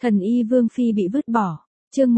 Thần y Vương Phi bị vứt bỏ. Chương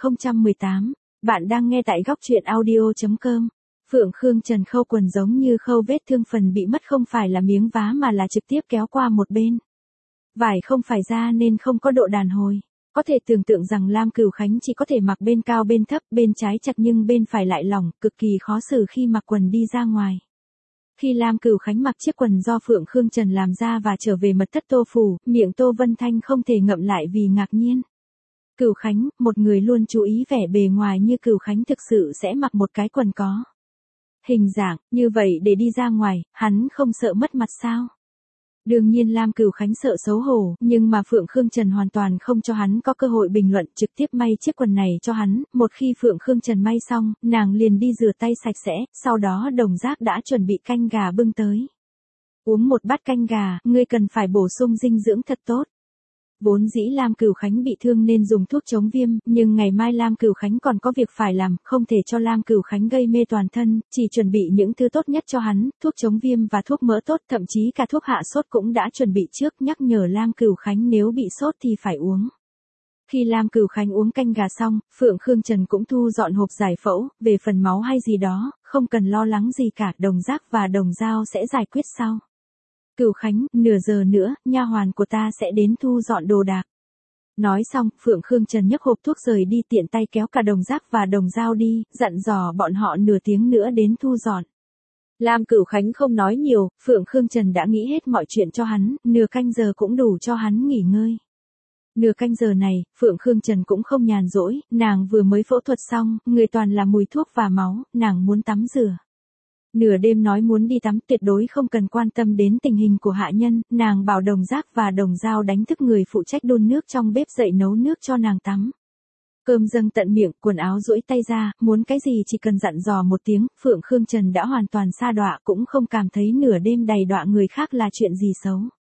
1018. Bạn đang nghe tại góc truyện audio.com. Phượng Khương Trần khâu quần giống như khâu vết thương, phần bị mất không phải là miếng vá mà là trực tiếp kéo qua một bên. Vải không phải da nên không có độ đàn hồi. Có thể tưởng tượng rằng Lam Cửu Khánh chỉ có thể mặc bên cao bên thấp, bên trái chặt nhưng bên phải lại lỏng, cực kỳ khó xử khi mặc quần đi ra ngoài. Khi Lam Cửu Khánh mặc chiếc quần do Phượng Khương Trần làm ra và trở về mật thất Tô Phủ, miệng Tô Vân Thanh không thể ngậm lại vì ngạc nhiên. Cửu Khánh, một người luôn chú ý vẻ bề ngoài như Cửu Khánh thực sự sẽ mặc một cái quần có hình dạng như vậy để đi ra ngoài, hắn không sợ mất mặt sao? Đương nhiên Lam Cửu Khánh sợ xấu hổ, nhưng mà Phượng Khương Trần hoàn toàn không cho hắn có cơ hội bình luận, trực tiếp may chiếc quần này cho hắn. Một khi Phượng Khương Trần may xong, nàng liền đi rửa tay sạch sẽ, sau đó Đồng Giác đã chuẩn bị canh gà bưng tới. Uống một bát canh gà, ngươi cần phải bổ sung dinh dưỡng thật tốt. Vốn dĩ Lam Cửu Khánh bị thương nên dùng thuốc chống viêm, nhưng ngày mai Lam Cửu Khánh còn có việc phải làm, không thể cho Lam Cửu Khánh gây mê toàn thân, chỉ chuẩn bị những thứ tốt nhất cho hắn, thuốc chống viêm và thuốc mỡ tốt, thậm chí cả thuốc hạ sốt cũng đã chuẩn bị trước, nhắc nhở Lam Cửu Khánh nếu bị sốt thì phải uống. Khi Lam Cửu Khánh uống canh gà xong, Phượng Khương Trần cũng thu dọn hộp giải phẫu, về phần máu hay gì đó, không cần lo lắng gì cả, Đồng Giác và Đồng Dao sẽ giải quyết sau. Cửu Khánh, nửa giờ nữa, nha hoàn của ta sẽ đến thu dọn đồ đạc. Nói xong, Phượng Khương Trần nhấc hộp thuốc rời đi, tiện tay kéo cả Đồng Giác và Đồng Dao đi, dặn dò bọn họ nửa tiếng nữa đến thu dọn. Lam Cửu Khánh không nói nhiều, Phượng Khương Trần đã nghĩ hết mọi chuyện cho hắn, nửa canh giờ cũng đủ cho hắn nghỉ ngơi. Nửa canh giờ này, Phượng Khương Trần cũng không nhàn rỗi, nàng vừa mới phẫu thuật xong, người toàn là mùi thuốc và máu, nàng muốn tắm rửa. Nửa đêm nói muốn đi tắm, tuyệt đối không cần quan tâm đến tình hình của hạ nhân, nàng bảo Đồng Giác và Đồng Dao đánh thức người phụ trách đun nước trong bếp dậy nấu nước cho nàng tắm. Cơm dâng tận miệng, quần áo duỗi tay ra, muốn cái gì chỉ cần dặn dò một tiếng, Phượng Khương Trần đã hoàn toàn sa đọa, cũng không cảm thấy nửa đêm đầy đọa người khác là chuyện gì xấu.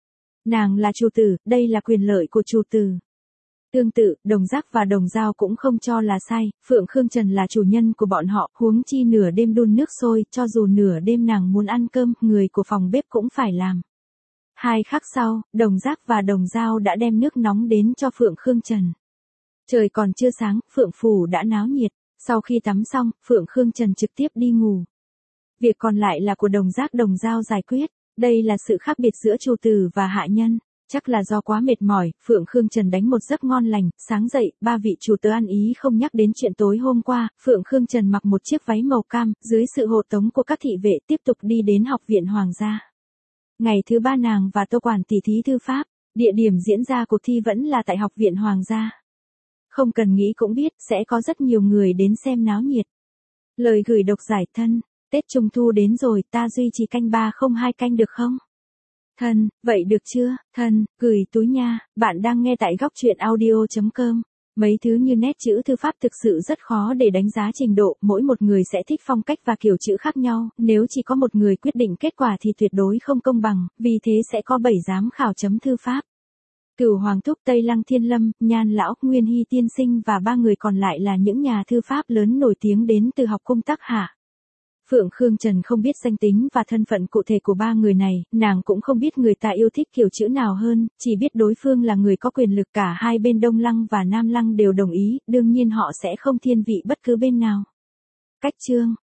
Nàng là chủ tử, đây là quyền lợi của chủ tử. Tương tự, Đồng Giác và Đồng Dao cũng không cho là sai, Phượng Khương Trần là chủ nhân của bọn họ, huống chi nửa đêm đun nước sôi, cho dù nửa đêm nàng muốn ăn cơm, người của phòng bếp cũng phải làm. Hai khắc sau, Đồng Giác và Đồng Dao đã đem nước nóng đến cho Phượng Khương Trần. Trời còn chưa sáng, Phượng Phủ đã náo nhiệt, sau khi tắm xong, Phượng Khương Trần trực tiếp đi ngủ. Việc còn lại là của Đồng Giác Đồng Dao giải quyết, đây là sự khác biệt giữa chủ tử và hạ nhân. Chắc là do quá mệt mỏi, Phượng Khương Trần đánh một giấc ngon lành, sáng dậy, ba vị chủ tớ ăn ý không nhắc đến chuyện tối hôm qua, Phượng Khương Trần mặc một chiếc váy màu cam, dưới sự hộ tống của các thị vệ tiếp tục đi đến học viện Hoàng gia. Ngày thứ ba nàng và Tô Quản tỉ thí thư pháp, địa điểm diễn ra cuộc thi vẫn là tại học viện Hoàng gia. Không cần nghĩ cũng biết, sẽ có rất nhiều người đến xem náo nhiệt. Lời gửi độc giải thân, Tết Trung Thu đến rồi, ta duy trì canh 302 canh được không? Thân, vậy được chưa, thân, gửi túi nha, bạn đang nghe tại góc truyện audio.com. Mấy thứ như nét chữ thư pháp thực sự rất khó để đánh giá trình độ, mỗi một người sẽ thích phong cách và kiểu chữ khác nhau, nếu chỉ có một người quyết định kết quả thì tuyệt đối không công bằng, vì thế sẽ có 7 giám khảo chấm thư pháp. Cửu Hoàng Thúc, Tây Lăng Thiên Lâm, Nhan Lão, Nguyên Hy Tiên Sinh và 3 người còn lại là những nhà thư pháp lớn nổi tiếng đến từ học cung Tắc Hạ. Phượng Khương Trần không biết danh tính và thân phận cụ thể của 3 người này, nàng cũng không biết người ta yêu thích kiểu chữ nào hơn, chỉ biết đối phương là người có quyền lực, cả hai bên Đông Lăng và Nam Lăng đều đồng ý, đương nhiên họ sẽ không thiên vị bất cứ bên nào. Cách chương,